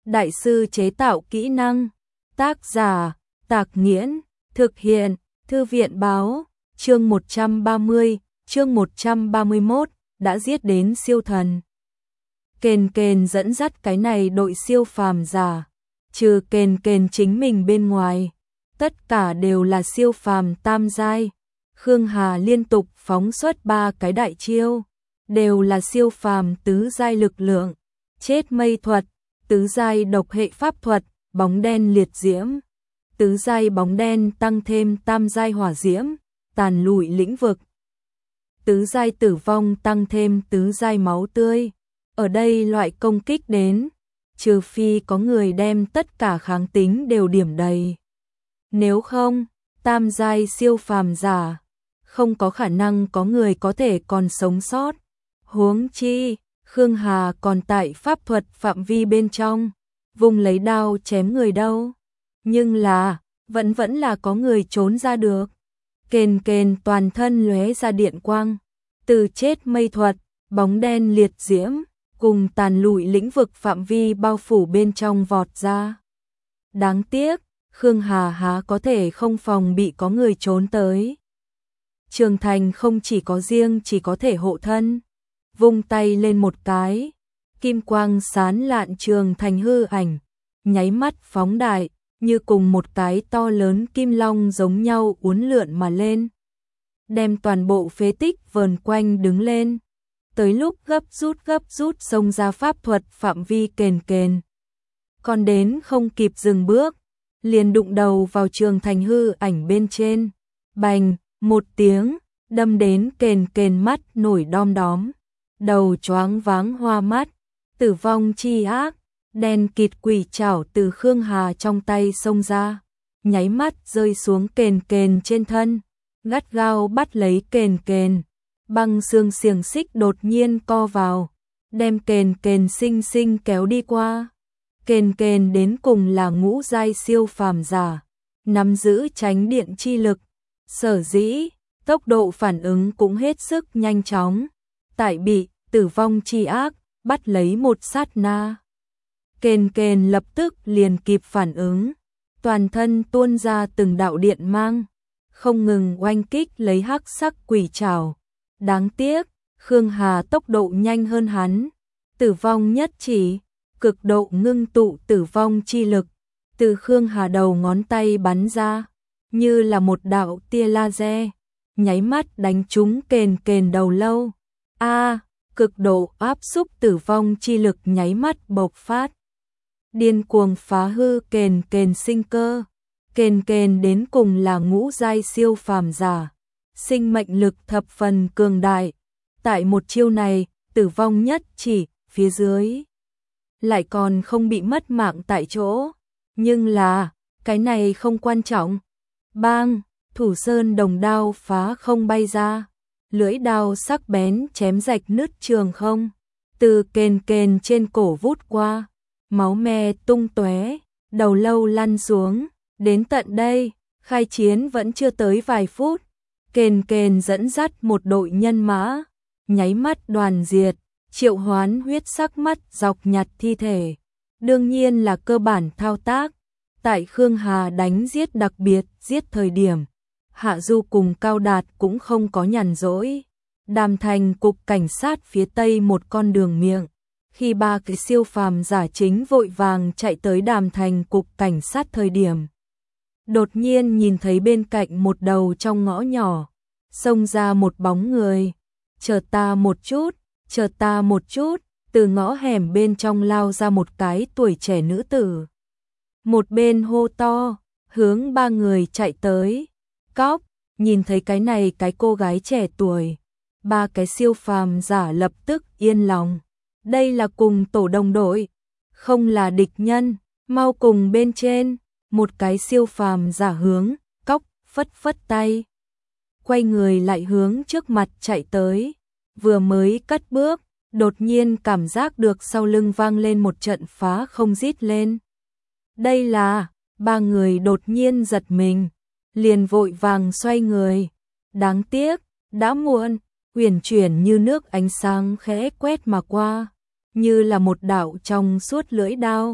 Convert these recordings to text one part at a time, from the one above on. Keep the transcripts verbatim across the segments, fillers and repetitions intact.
Đại sư chế tạo kỹ năng. Tác giả, Tạc Nghiễn. Thực hiện, Thư viện Báo. Chương một trăm ba mươi, chương một trăm ba mươi mốt, đã giết đến siêu thần. Kền Kền dẫn dắt cái này đội siêu phàm giả. Trừ Kền Kền chính mình bên ngoài, tất cả đều là siêu phàm tam giai. Khương Hà liên tục phóng xuất ba cái đại chiêu, đều là siêu phàm tứ giai lực lượng. Chết mây thuật, tứ giai độc hệ pháp thuật, bóng đen liệt diễm, tứ giai bóng đen tăng thêm tam giai hỏa diễm, tàn lụi lĩnh vực, tứ giai tử vong tăng thêm tứ giai máu tươi. Ở đây loại công kích đến, trừ phi có người đem tất cả kháng tính đều điểm đầy. Nếu không, tam giai siêu phàm giả, không có khả năng có người có thể còn sống sót. Huống chi, Khương Hà còn tại pháp thuật phạm vi bên trong, vùng lấy đao chém người đâu. Nhưng là, vẫn vẫn là có người trốn ra được. Kền Kền toàn thân lóe ra điện quang, từ chết mây thuật, bóng đen liệt diễm, cùng tàn lụi lĩnh vực phạm vi bao phủ bên trong vọt ra. Đáng tiếc, Khương Hà há có thể không phòng bị có người trốn tới. Trường Thành không chỉ có riêng chỉ có thể hộ thân, vung tay lên một cái, kim quang sán lạn Trường Thành hư ảnh, nháy mắt phóng đại, như cùng một cái to lớn kim long giống nhau uốn lượn mà lên, đem toàn bộ phế tích vờn quanh đứng lên. Tới lúc gấp rút gấp rút xông ra pháp thuật phạm vi Kền Kền, còn đến không kịp dừng bước, liền đụng đầu vào Trường Thành hư ảnh bên trên. Bành, một tiếng, đâm đến Kền Kền mắt nổi đom đóm, đầu choáng váng hoa mắt. Tử vong chi ác, đen kịt quỷ trảo từ Khương Hà trong tay xông ra, nháy mắt rơi xuống Kền Kền trên thân, gắt gao bắt lấy Kền Kền. Băng xương xiềng xích đột nhiên co vào, đem Kền Kền sinh sinh kéo đi qua. Kền Kền đến cùng là ngũ giai siêu phàm giả, nắm giữ tránh điện chi lực, sở dĩ tốc độ phản ứng cũng hết sức nhanh chóng. Tại bị tử vong chi ác bắt lấy một sát na, Kền Kền lập tức liền kịp phản ứng, toàn thân tuôn ra từng đạo điện mang, không ngừng oanh kích lấy hắc sắc quỷ trảo. Đáng tiếc, Khương Hà tốc độ nhanh hơn hắn, tử vong nhất chỉ, cực độ ngưng tụ tử vong chi lực, từ Khương Hà đầu ngón tay bắn ra, như là một đạo tia laser, nháy mắt đánh trúng Kền Kền đầu lâu. A, cực độ áp xúc tử vong chi lực nháy mắt bộc phát, điên cuồng phá hư Kền Kền sinh cơ. Kền Kền đến cùng là ngũ giai siêu phàm giả, sinh mệnh lực thập phần cường đại. Tại một chiêu này, tử vong nhất chỉ, phía dưới lại còn không bị mất mạng tại chỗ. Nhưng là, cái này không quan trọng. Bang, thủ sơn đồng đao phá không bay ra, lưỡi đao sắc bén chém rạch nứt trường không, từ Kền Kền trên cổ vút qua, máu me tung tóe, đầu lâu lăn xuống. Đến tận đây, khai chiến vẫn chưa tới vài phút, Kền Kền dẫn dắt một đội nhân mã, nháy mắt đoàn diệt, triệu hoán huyết sắc mắt dọc nhặt thi thể. Đương nhiên là cơ bản thao tác. Tại Khương Hà đánh giết đặc biệt giết thời điểm, Hạ Du cùng Cao Đạt cũng không có nhàn rỗi. Đàm Thành cục cảnh sát phía tây một con đường miệng, khi ba cái siêu phàm giả chính vội vàng chạy tới Đàm Thành cục cảnh sát thời điểm, đột nhiên nhìn thấy bên cạnh một đầu trong ngõ nhỏ, xông ra một bóng người. Chờ ta một chút, chờ ta một chút, từ ngõ hẻm bên trong lao ra một cái tuổi trẻ nữ tử. Một bên hô to, hướng ba người chạy tới. Cóc, nhìn thấy cái này cái cô gái trẻ tuổi, ba cái siêu phàm giả lập tức yên lòng. Đây là cùng tổ đồng đội, không là địch nhân, mau cùng bên trên. Một cái siêu phàm giả hướng Cóc phất phất tay, quay người lại hướng trước mặt chạy tới. Vừa mới cất bước, đột nhiên cảm giác được sau lưng vang lên một trận phá không rít lên. Đây là, ba người đột nhiên giật mình, liền vội vàng xoay người. Đáng tiếc, đã muộn, uyển chuyển như nước ánh sáng khẽ quét mà qua, như là một đạo trong suốt lưỡi đao,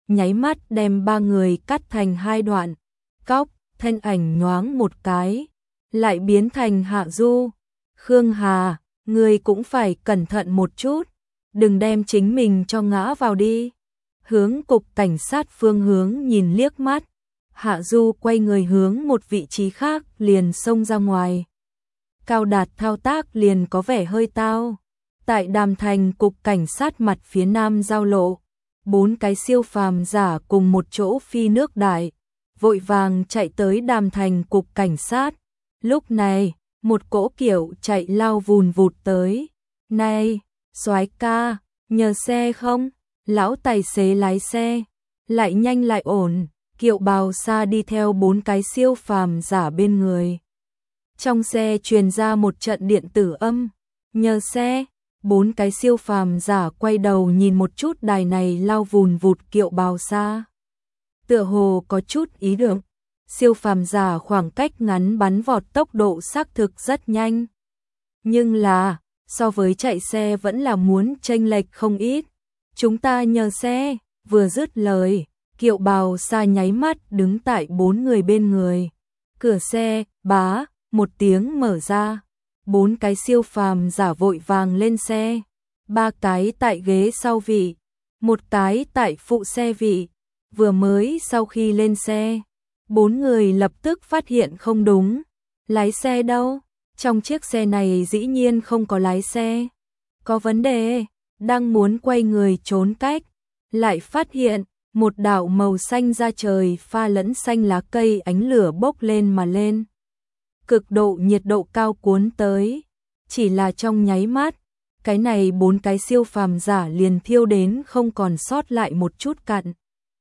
nháy mắt đem ba người cắt thành hai đoạn, cóc, thân ảnh nhoáng một cái, lại biến thành Hạ Du. Khương Hà, ngươi cũng phải cẩn thận một chút, đừng đem chính mình cho ngã vào đi. Hướng cục cảnh sát phương hướng nhìn liếc mắt, Hạ Du quay người hướng một vị trí khác liền xông ra ngoài. Cao Đạt thao tác liền có vẻ hơi tao. Tại Đàm Thành cục cảnh sát mặt phía nam giao lộ, bốn cái siêu phàm giả cùng một chỗ phi nước đại, vội vàng chạy tới Đàm Thành cục cảnh sát. Lúc này, một cỗ kiểu chạy lao vùn vụt tới. Này, soái ca, nhờ xe không? Lão tài xế lái xe, lại nhanh lại ổn, Kiệu Bào Sa đi theo bốn cái siêu phàm giả bên người. Trong xe truyền ra một trận điện tử âm, nhờ xe, bốn cái siêu phàm giả quay đầu nhìn một chút đài này lao vùn vụt Kiệu Bào Sa. Tựa hồ có chút ý tưởng, siêu phàm giả khoảng cách ngắn bắn vọt tốc độ xác thực rất nhanh. Nhưng là, so với chạy xe vẫn là muốn chênh lệch không ít. Chúng ta nhờ xe, vừa dứt lời, Kiệu Bào Sa nháy mắt đứng tại bốn người bên người. Cửa xe, bá, một tiếng mở ra. Bốn cái siêu phàm giả vội vàng lên xe. Ba cái tại ghế sau vị, một cái tại phụ xe vị. Vừa mới sau khi lên xe, bốn người lập tức phát hiện không đúng. Lái xe đâu? Trong chiếc xe này dĩ nhiên không có lái xe. Có vấn đề, đang muốn quay người trốn cách, lại phát hiện một đạo màu xanh da trời pha lẫn xanh lá cây ánh lửa bốc lên mà lên. Cực độ nhiệt độ cao cuốn tới, chỉ là trong nháy mắt, cái này bốn cái siêu phàm giả liền thiêu đến không còn sót lại một chút cặn.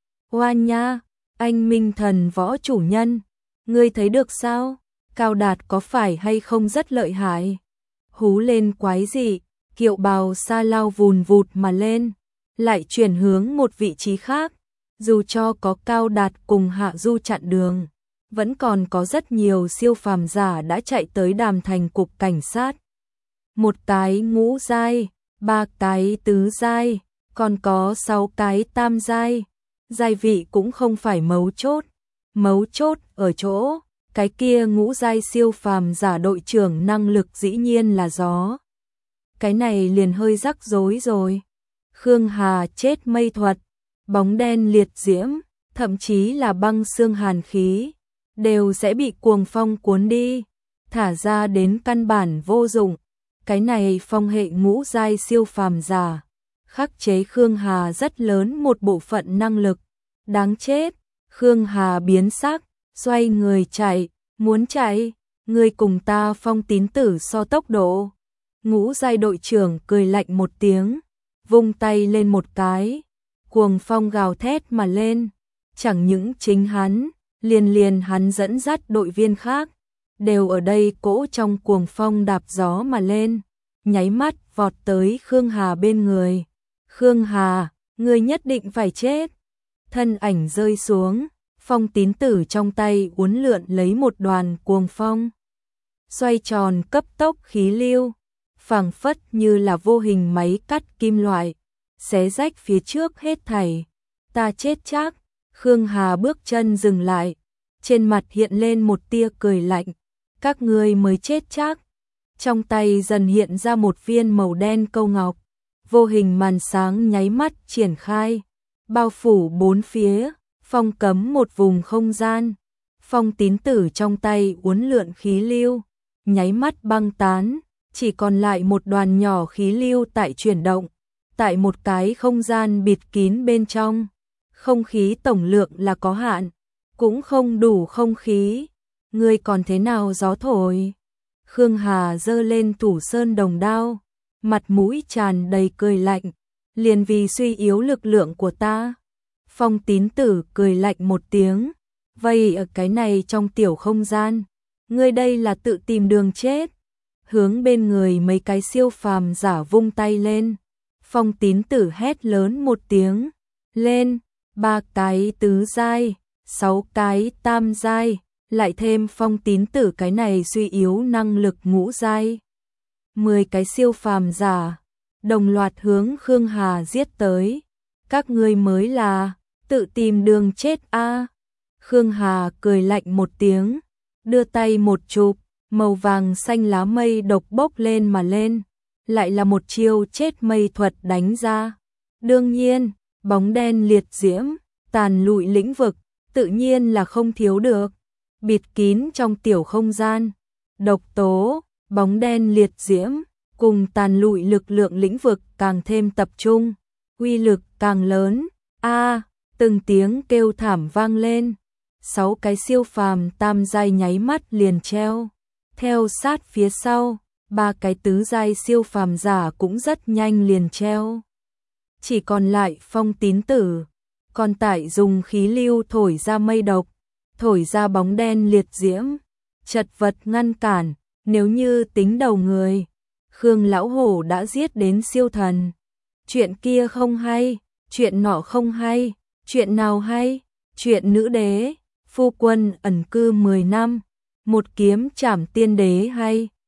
Oan nha, anh Minh Thần Võ chủ nhân, ngươi thấy được sao? Cao Đạt có phải hay không rất lợi hại? Hú lên quái dị, Kiệu Bào Sa lao vùn vụt mà lên, lại chuyển hướng một vị trí khác. Dù cho có Cao Đạt cùng Hạ Du chặn đường, vẫn còn có rất nhiều siêu phàm giả đã chạy tới Đàm Thành cục cảnh sát. Một cái ngũ giai, ba cái tứ giai, còn có sáu cái tam giai. Giai vị cũng không phải mấu chốt, mấu chốt ở chỗ, cái kia ngũ giai siêu phàm giả đội trưởng năng lực dĩ nhiên là gió. Cái này liền hơi rắc rối rồi. Khương Hà chết mây thuật, bóng đen liệt diễm, thậm chí là băng xương hàn khí, đều sẽ bị cuồng phong cuốn đi, thả ra đến căn bản vô dụng. Cái này phong hệ ngũ giai siêu phàm giả, khắc chế Khương Hà rất lớn một bộ phận năng lực. Đáng chết, Khương Hà biến sắc, xoay người chạy, muốn chạy, người cùng ta Phong Tín Tử so tốc độ. Ngũ giai đội trưởng cười lạnh một tiếng, vung tay lên một cái, cuồng phong gào thét mà lên, chẳng những chính hắn, liền liền hắn dẫn dắt đội viên khác, đều ở đây cỗ trong cuồng phong đạp gió mà lên, nháy mắt vọt tới Khương Hà bên người. Khương Hà, ngươi nhất định phải chết. Thân ảnh rơi xuống, Phong Tín Tử trong tay uốn lượn lấy một đoàn cuồng phong, xoay tròn cấp tốc khí lưu, phảng phất như là vô hình máy cắt kim loại, xé rách phía trước hết thảy. Ta chết chắc. Khương Hà bước chân dừng lại, trên mặt hiện lên một tia cười lạnh. Các ngươi mới chết chắc. Trong tay dần hiện ra một viên màu đen câu ngọc, vô hình màn sáng nháy mắt triển khai, bao phủ bốn phía, phong cấm một vùng không gian. Phong Tín Tử trong tay uốn lượn khí lưu, nháy mắt băng tán, chỉ còn lại một đoàn nhỏ khí lưu tại chuyển động, tại một cái không gian bịt kín bên trong. Không khí tổng lượng là có hạn, cũng không đủ không khí. Ngươi còn thế nào gió thổi? Khương Hà giơ lên thủ sơn đồng đao, mặt mũi tràn đầy cười lạnh, liền vì suy yếu lực lượng của ta. Phong Tín Tử cười lạnh một tiếng, vậy ở cái này trong tiểu không gian, ngươi đây là tự tìm đường chết. Hướng bên người mấy cái siêu phàm giả vung tay lên, Phong Tín Tử hét lớn một tiếng, lên, ba cái tứ giai, sáu cái tam giai, lại thêm Phong Tín Tử cái này suy yếu năng lực ngũ giai. Mười cái siêu phàm giả, đồng loạt hướng Khương Hà giết tới. Các ngươi mới là tự tìm đường chết a. Khương Hà cười lạnh một tiếng, đưa tay một chụp, màu vàng xanh lá mây độc bốc lên mà lên, lại là một chiêu chết mây thuật đánh ra. Đương nhiên, bóng đen liệt diễm, tàn lụi lĩnh vực, tự nhiên là không thiếu được. Bịt kín trong tiểu không gian, độc tố, bóng đen liệt diễm, cùng tàn lụi lực lượng lĩnh vực càng thêm tập trung, uy lực càng lớn. A, từng tiếng kêu thảm vang lên, sáu cái siêu phàm tam giai nháy mắt liền treo. Theo sát phía sau, ba cái tứ giai siêu phàm giả cũng rất nhanh liền treo. Chỉ còn lại Phong Tín Tử, còn tại dùng khí lưu thổi ra mây độc, thổi ra bóng đen liệt diễm, chật vật ngăn cản. Nếu như tính đầu người, Khương lão hổ đã giết đến siêu thần. Chuyện kia không hay, chuyện nọ không hay, chuyện nào hay? Chuyện nữ đế, phu quân ẩn cư mười năm, một kiếm trảm tiên đế hay?